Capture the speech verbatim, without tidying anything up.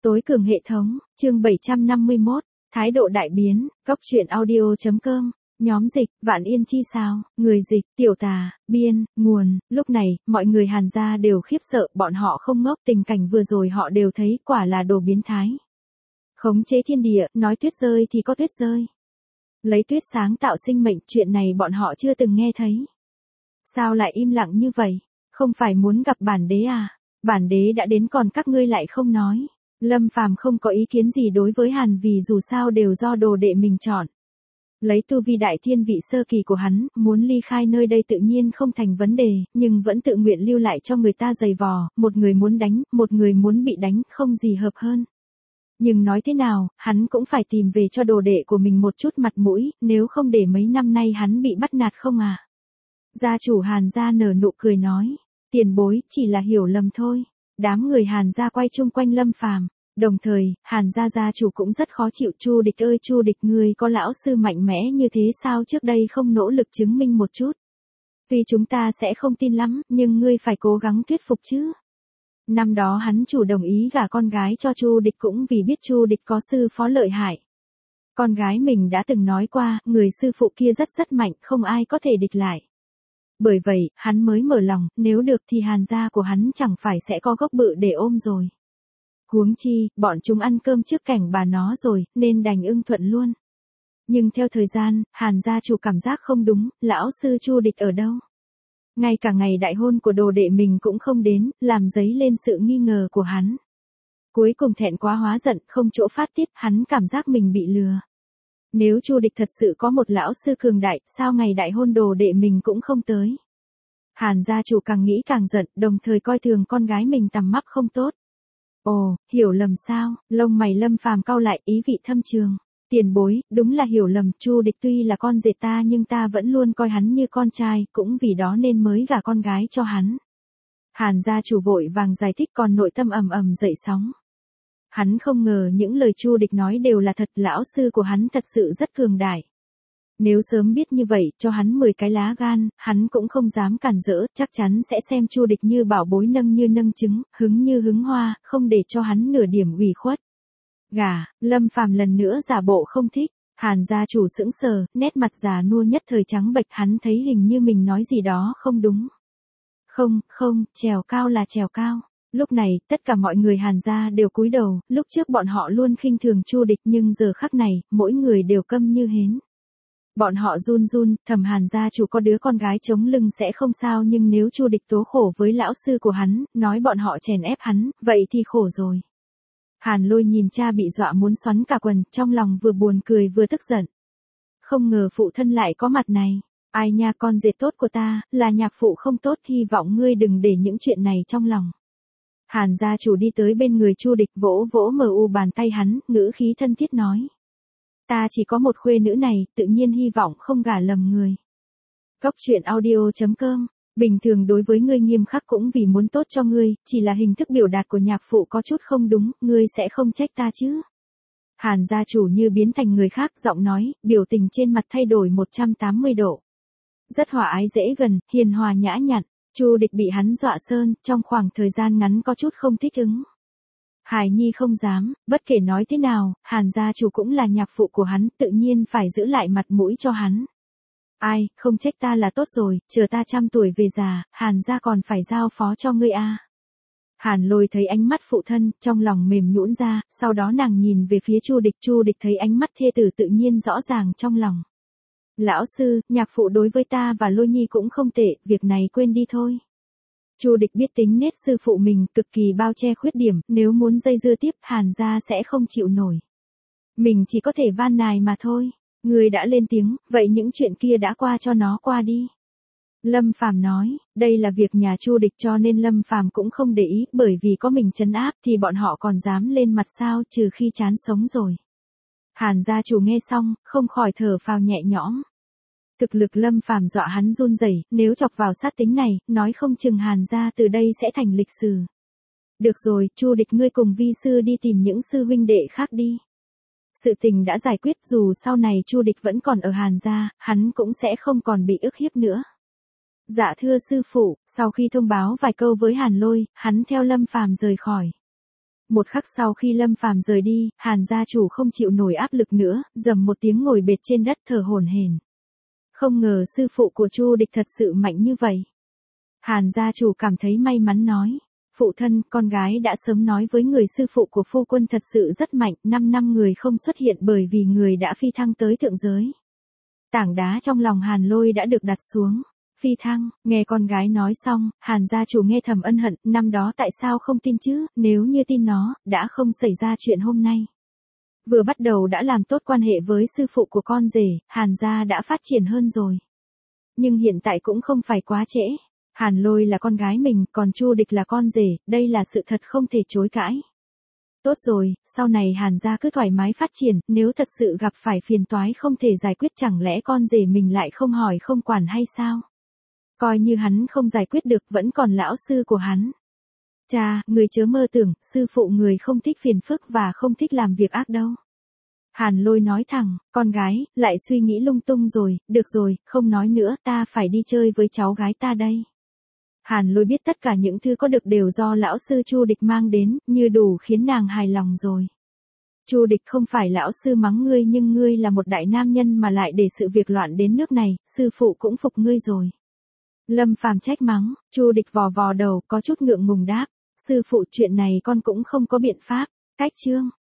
Tối cường hệ thống, chương bảy trăm năm mươi mốt, thái độ đại biến, góc truyện audio.com, nhóm dịch, Vạn Yên Chi sao, người dịch, tiểu tà, biên, nguồn, lúc này, mọi người Hàn gia đều khiếp sợ, bọn họ không ngốc, tình cảnh vừa rồi họ đều thấy, quả là đồ biến thái. Khống chế thiên địa, nói tuyết rơi thì có tuyết rơi. Lấy tuyết sáng tạo sinh mệnh, chuyện này bọn họ chưa từng nghe thấy. Sao lại im lặng như vậy? Không phải muốn gặp bản đế à? Bản đế đã đến còn các ngươi lại không nói. Lâm Phàm không có ý kiến gì đối với Hàn vì dù sao đều do đồ đệ mình chọn. Lấy tu vi đại thiên vị sơ kỳ của hắn, muốn ly khai nơi đây tự nhiên không thành vấn đề, nhưng vẫn tự nguyện lưu lại cho người ta giày vò, một người muốn đánh, một người muốn bị đánh, không gì hợp hơn. Nhưng nói thế nào, hắn cũng phải tìm về cho đồ đệ của mình một chút mặt mũi, nếu không để mấy năm nay hắn bị bắt nạt không à. Gia chủ Hàn gia nở nụ cười nói, tiền bối, chỉ là hiểu lầm thôi. Đám người Hàn gia quay chung quanh Lâm Phàm, đồng thời, Hàn gia gia chủ cũng rất khó chịu. Chu Địch ơi Chu Địch, ngươi có lão sư mạnh mẽ như thế sao trước đây không nỗ lực chứng minh một chút? Tuy chúng ta sẽ không tin lắm, nhưng ngươi phải cố gắng thuyết phục chứ. Năm đó hắn chủ đồng ý gả con gái cho Chu Địch cũng vì biết Chu Địch có sư phó lợi hại. Con gái mình đã từng nói qua, người sư phụ kia rất rất mạnh, không ai có thể địch lại. Bởi vậy, hắn mới mở lòng, nếu được thì Hàn gia của hắn chẳng phải sẽ có gốc bự để ôm rồi. Huống chi, bọn chúng ăn cơm trước cảnh bà nó rồi, nên đành ưng thuận luôn. Nhưng theo thời gian, Hàn gia chủ cảm giác không đúng, lão sư Chu Địch ở đâu? Ngay cả ngày đại hôn của đồ đệ mình cũng không đến, làm dấy lên sự nghi ngờ của hắn. Cuối cùng thẹn quá hóa giận, không chỗ phát tiết, hắn cảm giác mình bị lừa. Nếu Chu Địch thật sự có một lão sư cường đại, sao ngày đại hôn đồ đệ mình cũng không tới? Hàn gia chủ càng nghĩ càng giận, đồng thời coi thường con gái mình tằm mắt không tốt. Ồ, hiểu lầm sao? Lông mày Lâm Phàm cau lại, ý vị thâm trường. Tiền bối, đúng là hiểu lầm, Chu Địch tuy là con rể ta nhưng ta vẫn luôn coi hắn như con trai, cũng vì đó nên mới gả con gái cho hắn. Hàn gia chủ vội vàng giải thích, còn nội tâm ầm ầm dậy sóng. Hắn không ngờ những lời Chu Địch nói đều là thật, lão sư của hắn thật sự rất cường đại. Nếu sớm biết như vậy, cho hắn mười cái lá gan, hắn cũng không dám cản rỡ, chắc chắn sẽ xem Chu Địch như bảo bối, nâng như nâng trứng, hứng như hứng hoa, không để cho hắn nửa điểm ủy khuất. Gà, Lâm Phàm lần nữa giả bộ không thích. Hàn gia chủ sững sờ, nét mặt già nua nhất thời trắng bệch, hắn thấy hình như mình nói gì đó không đúng. Không, không, trèo cao là trèo cao. Lúc này, tất cả mọi người Hàn gia đều cúi đầu, lúc trước bọn họ luôn khinh thường Chu Địch nhưng giờ khắc này, mỗi người đều câm như hến. Bọn họ run run, thầm Hàn gia chủ có đứa con gái chống lưng sẽ không sao, nhưng nếu Chu Địch tố khổ với lão sư của hắn, nói bọn họ chèn ép hắn, vậy thì khổ rồi. Hàn Lôi nhìn cha bị dọa muốn xoắn cả quần, trong lòng vừa buồn cười vừa tức giận. Không ngờ phụ thân lại có mặt này. Ai nha, con rể tốt của ta, là nhạc phụ không tốt, hy vọng ngươi đừng để những chuyện này trong lòng. Hàn gia chủ đi tới bên người Chu Địch, vỗ vỗ mờ u bàn tay hắn, ngữ khí thân thiết nói. Ta chỉ có một khuê nữ này, tự nhiên hy vọng không gả lầm người. Góc truyện audio.com, bình thường đối với ngươi nghiêm khắc cũng vì muốn tốt cho ngươi, chỉ là hình thức biểu đạt của nhạc phụ có chút không đúng, ngươi sẽ không trách ta chứ. Hàn gia chủ như biến thành người khác, giọng nói, biểu tình trên mặt thay đổi một trăm tám mươi độ. Rất hòa ái dễ gần, hiền hòa nhã nhặn. Chu Địch bị hắn dọa sơn, trong khoảng thời gian ngắn có chút không thích ứng. Hải Nhi không dám, bất kể nói thế nào, Hàn gia chủ cũng là nhạc phụ của hắn, tự nhiên phải giữ lại mặt mũi cho hắn. Ai, không trách ta là tốt rồi, chờ ta trăm tuổi về già, Hàn gia còn phải giao phó cho ngươi a. Hàn Lôi thấy ánh mắt phụ thân, trong lòng mềm nhũn ra, sau đó nàng nhìn về phía Chu Địch, Chu Địch thấy ánh mắt thê tử tự nhiên rõ ràng trong lòng. Lão sư, nhạc phụ đối với ta và Lôi Nhi cũng không tệ, việc này quên đi thôi. Chu Địch biết tính nết sư phụ mình, cực kỳ bao che khuyết điểm, nếu muốn dây dưa tiếp, Hàn gia sẽ không chịu nổi. Mình chỉ có thể van nài mà thôi. Người đã lên tiếng, vậy những chuyện kia đã qua cho nó qua đi. Lâm Phàm nói, đây là việc nhà Chu Địch cho nên Lâm Phàm cũng không để ý, bởi vì có mình trấn áp thì bọn họ còn dám lên mặt sao, trừ khi chán sống rồi. Hàn gia chủ nghe xong, không khỏi thở phào nhẹ nhõm. Thực lực Lâm Phàm dọa hắn run rẩy, nếu chọc vào sát tính này, nói không chừng Hàn gia từ đây sẽ thành lịch sử. Được rồi, Chu Địch, ngươi cùng vi sư đi tìm những sư huynh đệ khác đi. Sự tình đã giải quyết, dù sau này Chu Địch vẫn còn ở Hàn gia, hắn cũng sẽ không còn bị ức hiếp nữa. Dạ thưa sư phụ, sau khi thông báo vài câu với Hàn Lôi, hắn theo Lâm Phàm rời khỏi. Một khắc sau khi Lâm Phàm rời đi, Hàn gia chủ không chịu nổi áp lực nữa, rầm một tiếng ngồi bệt trên đất thở hổn hển. Không ngờ sư phụ của Chu Địch thật sự mạnh như vậy. Hàn gia chủ cảm thấy may mắn nói. Phụ thân, con gái đã sớm nói với người sư phụ của phu quân thật sự rất mạnh, năm năm người không xuất hiện bởi vì người đã phi thăng tới thượng giới. Tảng đá trong lòng Hàn Lôi đã được đặt xuống. Phi thăng, nghe con gái nói xong, Hàn gia chủ nghe thầm ân hận, năm đó tại sao không tin chứ, nếu như tin nó, đã không xảy ra chuyện hôm nay. Vừa bắt đầu đã làm tốt quan hệ với sư phụ của con rể, Hàn gia đã phát triển hơn rồi. Nhưng hiện tại cũng không phải quá trễ. Hàn Lôi là con gái mình, còn Chu Địch là con rể, đây là sự thật không thể chối cãi. Tốt rồi, sau này Hàn gia cứ thoải mái phát triển, nếu thật sự gặp phải phiền toái không thể giải quyết chẳng lẽ con rể mình lại không hỏi không quản hay sao? Coi như hắn không giải quyết được vẫn còn lão sư của hắn. Cha, người chớ mơ tưởng, sư phụ người không thích phiền phức và không thích làm việc ác đâu. Hàn Lôi nói thẳng, con gái, lại suy nghĩ lung tung rồi, được rồi, không nói nữa, ta phải đi chơi với cháu gái ta đây. Hàn Lôi biết tất cả những thứ có được đều do lão sư Chu Địch mang đến, như đủ khiến nàng hài lòng rồi. Chu Địch không phải lão sư mắng ngươi nhưng ngươi là một đại nam nhân mà lại để sự việc loạn đến nước này, sư phụ cũng phục ngươi rồi. Lâm Phàm trách mắng, Chu Địch vò vò đầu, có chút ngượng ngùng đáp, sư phụ chuyện này con cũng không có biện pháp, cách chương.